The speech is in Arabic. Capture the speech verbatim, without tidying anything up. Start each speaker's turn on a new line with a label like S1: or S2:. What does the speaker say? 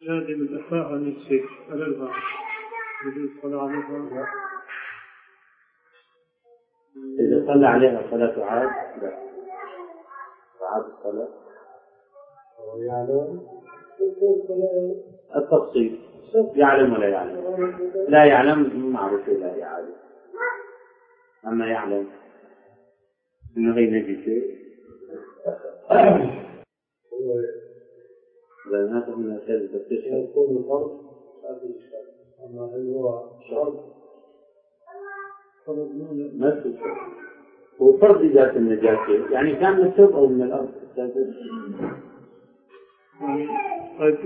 S1: لازم الأخاء عن الشيخ على الغار يجوز صلاة عليها.
S2: إذا صلى عليها صلاة عاد لا عاد الصلاة
S1: ويعلم
S2: التفصيل يعلم ولا يعلم. لا يعلم معروف لا يعلم، أما يعلم إنه غير نجي شيء لأن هذا من الأشياء التي تشهد
S1: يكون الفرض هذه الشيء، أما هل هو شرط
S2: نفس هو فرض إزالة النجاسة، يعني كان من الثوب أو من الأرض.
S1: طيب